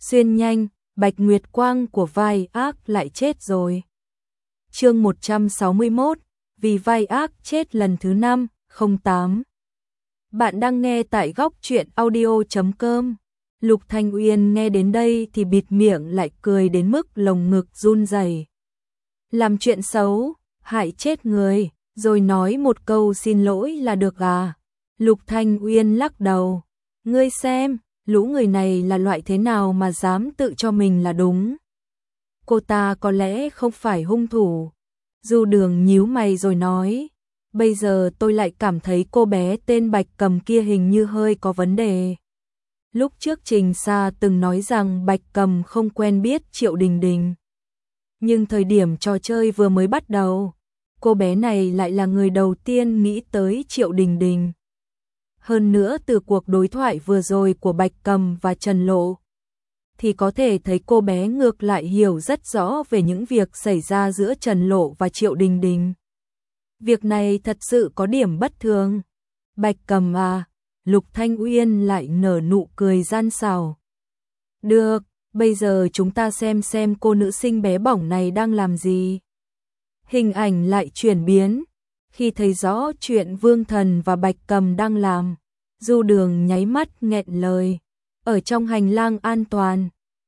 Xuyên nhanh, Bạch Nguyệt Quang của vai ác lại chết rồi. Chương 161, vì vai ác chết lần thứ 5, 08. Bạn đang nghe tại góc truyện audio.com. Lục Thanh Uyên nghe đến đây thì bịt miệng lại cười đến mức lồng ngực run rẩy. Làm chuyện xấu, hại chết người, rồi nói một câu xin lỗi là được à? Lục Thanh Uyên lắc đầu. Ngươi xem, lũ người này là loại thế nào mà dám tự cho mình là đúng. Cô ta có lẽ không phải hung thủ. Du Đường nhíu mày rồi nói. Bây giờ tôi lại cảm thấy cô bé tên Bạch Cầm kia hình như hơi có vấn đề. Lúc trước Trình Sa từng nói rằng Bạch Cầm không quen biết Triệu Đình Đình. Nhưng thời điểm trò chơi vừa mới bắt đầu, cô bé này lại là người đầu tiên nghĩ tới Triệu Đình Đình. Hơn nữa từ cuộc đối thoại vừa rồi của Bạch Cầm và Trần Lộ, thì có thể thấy cô bé ngược lại hiểu rất rõ về những việc xảy ra giữa Trần Lộ và Triệu Đình Đình. Việc này thật sự có điểm bất thường. Bạch Cầm à, Lục Thanh Uyên lại nở nụ cười gian xảo. Được, bây giờ chúng ta xem cô nữ sinh bé bỏng này đang làm gì. Hình ảnh lại chuyển biến. Khi thấy rõ chuyện Vương Thần và Bạch Cầm đang làm, Du Đường nháy mắt nghẹn lời. Ở trong hành lang an toàn,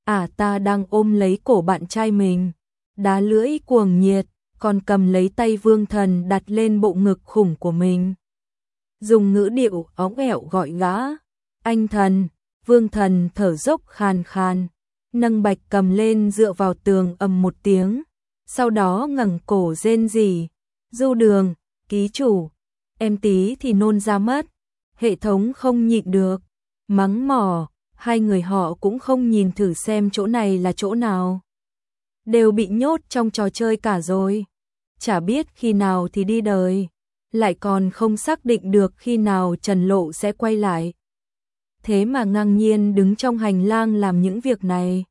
ta đang ôm lấy cổ bạn trai mình, đá lưỡi cuồng nhiệt, còn cầm lấy tay Vương Thần đặt lên bộ ngực khủng của mình. Dùng ngữ điệu óng ẻo gọi gã. Anh Thần. Vương Thần thở dốc khàn khàn, nâng Bạch Cầm lên dựa vào tường ầm một tiếng, sau đó ngẩng cổ rên rỉ. Du Đường, ký chủ, em tí thì nôn ra mất. Hệ thống không nhịn được, mắng mỏ, hai người họ cũng không nhìn thử xem chỗ này là chỗ nào. Đều bị nhốt trong trò chơi cả rồi. Chả biết khi nào thì đi đời, lại còn không xác định được khi nào Trần Lộ sẽ quay lại. Thế mà ngang nhiên đứng trong hành lang làm những việc này.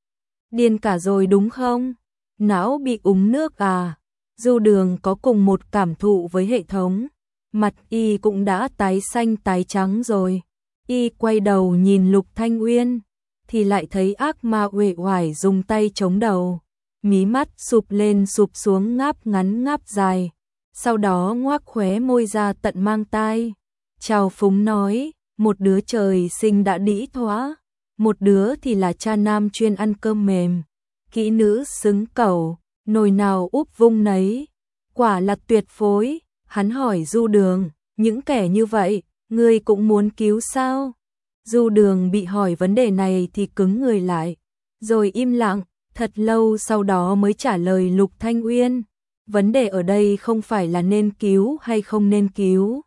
Điên cả rồi đúng không? Não bị úng nước à? Du Đường có cùng một cảm thụ với hệ thống. Mặt y cũng đã tái xanh tái trắng rồi. Y quay đầu nhìn Lục Thanh Uyên, thì lại thấy ác ma uể oải dùng tay chống đầu. Mí mắt sụp lên sụp xuống ngáp ngắn ngáp dài. Sau đó ngoác khóe môi ra tận mang tai. Chào phúng nói, một đứa trời sinh đã đĩ thoá, một đứa thì là cha nam chuyên ăn cơm mềm. Kỹ nữ xứng cẩu, nồi nào úp vung nấy. Quả là tuyệt phối. Hắn hỏi Du Đường, những kẻ như vậy, ngươi cũng muốn cứu sao? Du Đường bị hỏi vấn đề này thì cứng người lại, rồi im lặng, thật lâu sau đó mới trả lời Lục Thanh Uyên. Vấn đề ở đây không phải là nên cứu hay không nên cứu,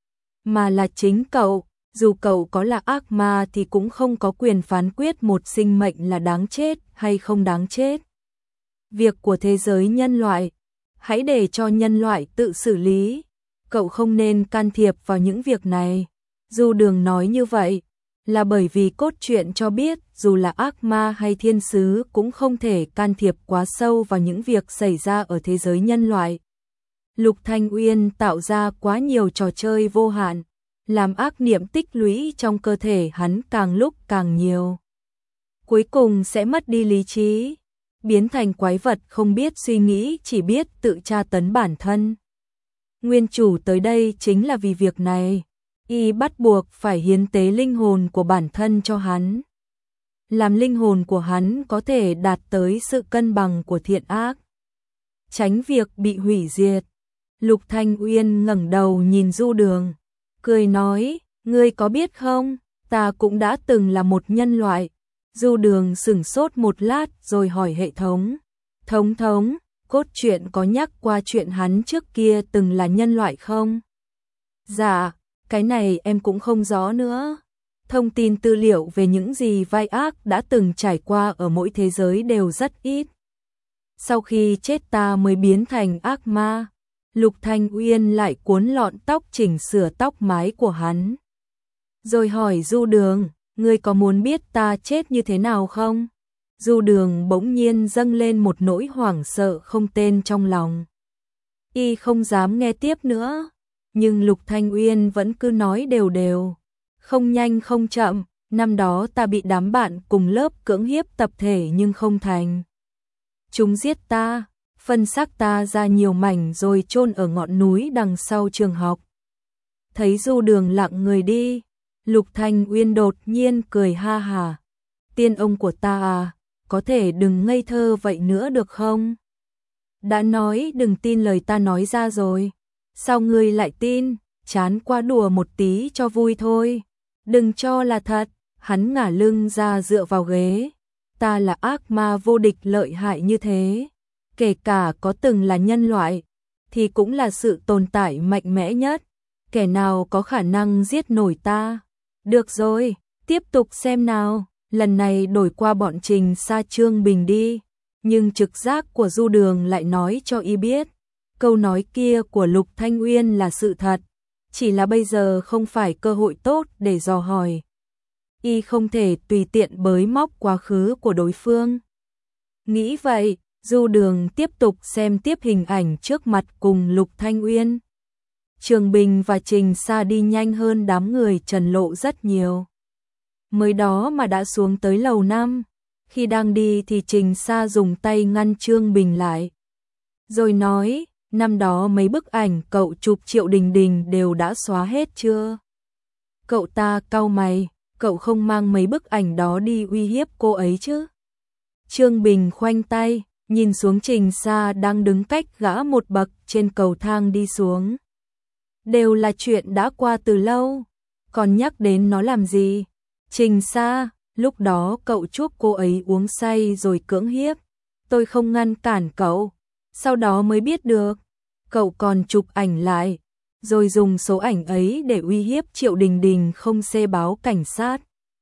mà là chính cậu, dù cậu có là ác ma thì cũng không có quyền phán quyết một sinh mệnh là đáng chết hay không đáng chết. Việc của thế giới nhân loại, hãy để cho nhân loại tự xử lý, cậu không nên can thiệp vào những việc này. Du Đường nói như vậy là bởi vì cốt truyện cho biết dù là ác ma hay thiên sứ cũng không thể can thiệp quá sâu vào những việc xảy ra ở thế giới nhân loại. Lục Thanh Uyên tạo ra quá nhiều trò chơi vô hạn, làm ác niệm tích lũy trong cơ thể hắn càng lúc càng nhiều. Cuối cùng sẽ mất đi lý trí, biến thành quái vật không biết suy nghĩ, chỉ biết tự tra tấn bản thân. Nguyên chủ tới đây chính là vì việc này, y bắt buộc phải hiến tế linh hồn của bản thân cho hắn. Làm linh hồn của hắn có thể đạt tới sự cân bằng của thiện ác, tránh việc bị hủy diệt. Lục Thanh Uyên ngẩng đầu nhìn Du Đường, cười nói, ngươi có biết không, ta cũng đã từng là một nhân loại. Du Đường sửng sốt một lát rồi hỏi hệ thống, thống, cốt truyện có nhắc qua chuyện hắn trước kia từng là nhân loại không? Dạ, cái này em cũng không rõ nữa. Thông tin tư liệu về những gì vai ác đã từng trải qua ở mỗi thế giới đều rất ít. Sau khi chết ta mới biến thành ác ma. Lục Thanh Uyên lại cuốn lọn tóc chỉnh sửa tóc mái của hắn, rồi hỏi Du Đường, ngươi có muốn biết ta chết như thế nào không? Du Đường bỗng nhiên dâng lên một nỗi hoảng sợ không tên trong lòng. Y không dám nghe tiếp nữa, nhưng Lục Thanh Uyên vẫn cứ nói đều đều, không nhanh không chậm, năm đó ta bị đám bạn cùng lớp cưỡng hiếp tập thể nhưng không thành. Chúng giết ta, phân xác ta ra nhiều mảnh rồi chôn ở ngọn núi đằng sau trường học. Thấy Du Đường lặng người đi, Lục Thanh Uyên đột nhiên cười ha hà. Tiên ông của ta à, có thể đừng ngây thơ vậy nữa được không? Đã nói đừng tin lời ta nói ra rồi. Sao ngươi lại tin? Chán qua đùa một tí cho vui thôi. Đừng cho là thật. Hắn ngả lưng ra dựa vào ghế. Ta là ác ma vô địch lợi hại như thế. Kể cả có từng là nhân loại, thì cũng là sự tồn tại mạnh mẽ nhất. Kẻ nào có khả năng giết nổi ta? Được rồi, tiếp tục xem nào. Lần này đổi qua bọn Trình Sa Trương Bình đi. Nhưng trực giác của Du Đường lại nói cho y biết. Câu nói kia của Lục Thanh Uyên là sự thật. Chỉ là bây giờ không phải cơ hội tốt để dò hỏi. Y không thể tùy tiện bới móc quá khứ của đối phương. Nghĩ vậy, Du Đường tiếp tục xem tiếp hình ảnh trước mặt cùng Lục Thanh Uyên. Trường Bình và Trình Sa đi nhanh hơn đám người Trần Lộ rất nhiều. Mới đó mà đã xuống tới lầu 5. Khi đang đi thì Trình Sa dùng tay ngăn Trương Bình lại. Rồi nói, năm đó mấy bức ảnh cậu chụp Triệu Đình Đình đều đã xóa hết chưa? Cậu ta cau mày, cậu không mang mấy bức ảnh đó đi uy hiếp cô ấy chứ? Trương Bình khoanh tay, nhìn xuống Trình Sa đang đứng cách gã một bậc trên cầu thang đi xuống. Đều là chuyện đã qua từ lâu, còn nhắc đến nó làm gì? Trình Sa, lúc đó cậu chuốc cô ấy uống say rồi cưỡng hiếp. Tôi không ngăn cản cậu, sau đó mới biết được. Cậu còn chụp ảnh lại, rồi dùng số ảnh ấy để uy hiếp Triệu Đình Đình không xê báo cảnh sát.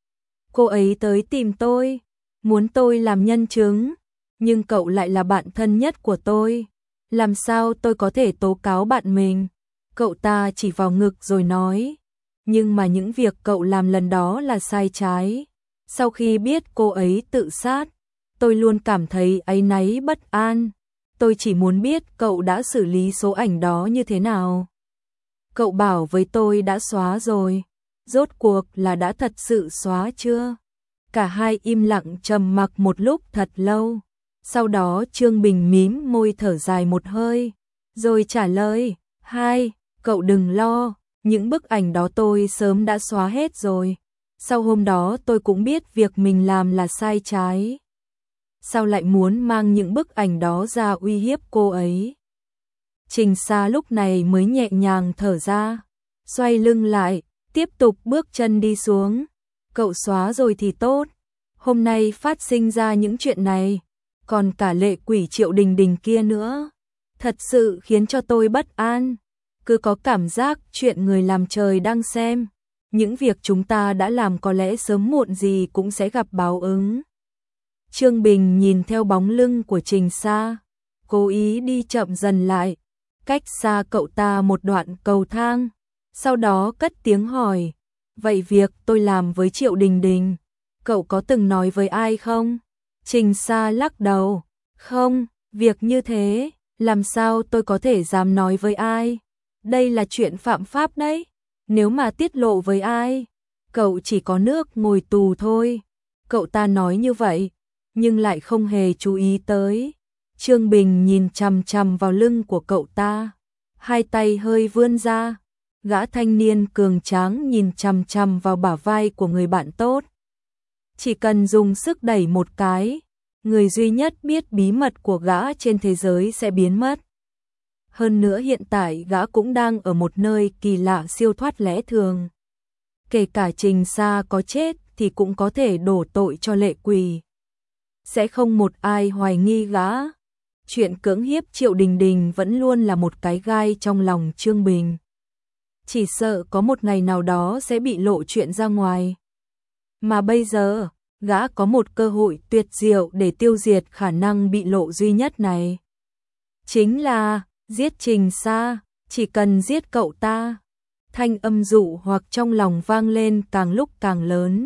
Cô ấy tới tìm tôi, muốn tôi làm nhân chứng, nhưng cậu lại là bạn thân nhất của tôi. Làm sao tôi có thể tố cáo bạn mình? Cậu ta chỉ vào ngực rồi nói, nhưng mà những việc cậu làm lần đó là sai trái. Sau khi biết cô ấy tự sát, tôi luôn cảm thấy áy náy bất an. Tôi chỉ muốn biết cậu đã xử lý số ảnh đó như thế nào. Cậu bảo với tôi đã xóa rồi, rốt cuộc là đã thật sự xóa chưa? Cả hai im lặng trầm mặc một lúc thật lâu. Sau đó Trương Bình mím môi thở dài một hơi, rồi trả lời, hai, cậu đừng lo, những bức ảnh đó tôi sớm đã xóa hết rồi. Sau hôm đó tôi cũng biết việc mình làm là sai trái. Sao lại muốn mang những bức ảnh đó ra uy hiếp cô ấy? Trình Sa lúc này mới nhẹ nhàng thở ra, xoay lưng lại, tiếp tục bước chân đi xuống. Cậu xóa rồi thì tốt, hôm nay phát sinh ra những chuyện này, còn cả lệ quỷ Triệu Đình Đình kia nữa, thật sự khiến cho tôi bất an. Cứ có cảm giác chuyện người làm trời đang xem, những việc chúng ta đã làm có lẽ sớm muộn gì cũng sẽ gặp báo ứng. Trương Bình nhìn theo bóng lưng của Trình Sa, cố ý đi chậm dần lại, cách xa cậu ta một đoạn cầu thang, sau đó cất tiếng hỏi, vậy việc tôi làm với Triệu Đình Đình, cậu có từng nói với ai không? Trình Sa lắc đầu, không, việc như thế, làm sao tôi có thể dám nói với ai? Đây là chuyện phạm pháp đấy, nếu mà tiết lộ với ai, cậu chỉ có nước ngồi tù thôi. Cậu ta nói như vậy, nhưng lại không hề chú ý tới. Trương Bình nhìn chằm chằm vào lưng của cậu ta, hai tay hơi vươn ra. Gã thanh niên cường tráng nhìn chằm chằm vào bả vai của người bạn tốt. Chỉ cần dùng sức đẩy một cái, người duy nhất biết bí mật của gã trên thế giới sẽ biến mất. Hơn nữa hiện tại gã cũng đang ở một nơi kỳ lạ siêu thoát lẽ thường. Kể cả Trình Sa có chết thì cũng có thể đổ tội cho lệ quỷ. Sẽ không một ai hoài nghi gã. Chuyện cưỡng hiếp Triệu Đình Đình vẫn luôn là một cái gai trong lòng Trương Bình. Chỉ sợ có một ngày nào đó sẽ bị lộ chuyện ra ngoài. Mà bây giờ, gã có một cơ hội tuyệt diệu để tiêu diệt khả năng bị lộ duy nhất này. Chính là giết Trình Sa, chỉ cần giết cậu ta. Thanh âm dụ hoặc trong lòng vang lên càng lúc càng lớn,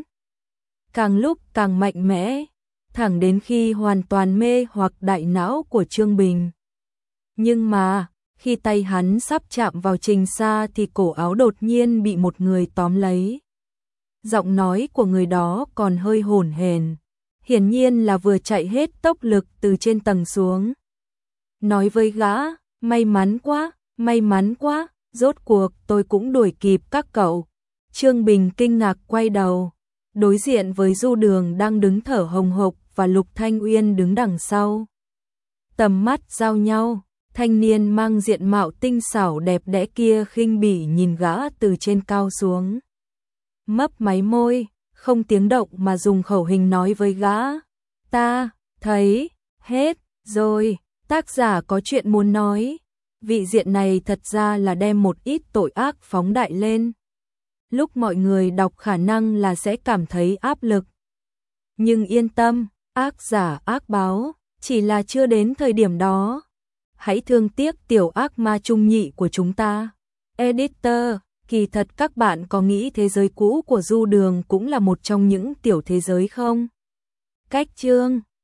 càng lúc càng mạnh mẽ, thẳng đến khi hoàn toàn mê hoặc đại não của Trương Bình. Nhưng mà, khi tay hắn sắp chạm vào Trình Sa thì cổ áo đột nhiên bị một người tóm lấy. Giọng nói của người đó còn hơi hổn hển, hiển nhiên là vừa chạy hết tốc lực từ trên tầng xuống. Nói với gã, may mắn quá, rốt cuộc tôi cũng đuổi kịp các cậu. Trương Bình kinh ngạc quay đầu, đối diện với Du Đường đang đứng thở hồng hộc và Lục Thanh Uyên đứng đằng sau. Tầm mắt giao nhau, thanh niên mang diện mạo tinh xảo đẹp đẽ kia khinh bỉ nhìn gã từ trên cao xuống. Mấp máy môi, không tiếng động mà dùng khẩu hình nói với gã. Ta, thấy, hết, rồi, tác giả có chuyện muốn nói. Vị diện này thật ra là đem một ít tội ác phóng đại lên. Lúc mọi người đọc khả năng là sẽ cảm thấy áp lực. Nhưng yên tâm, ác giả ác báo, chỉ là chưa đến thời điểm đó. Hãy thương tiếc tiểu ác ma trung nhị của chúng ta. Editor, kỳ thật các bạn có nghĩ thế giới cũ của Du Đường cũng là một trong những tiểu thế giới không? Cách chương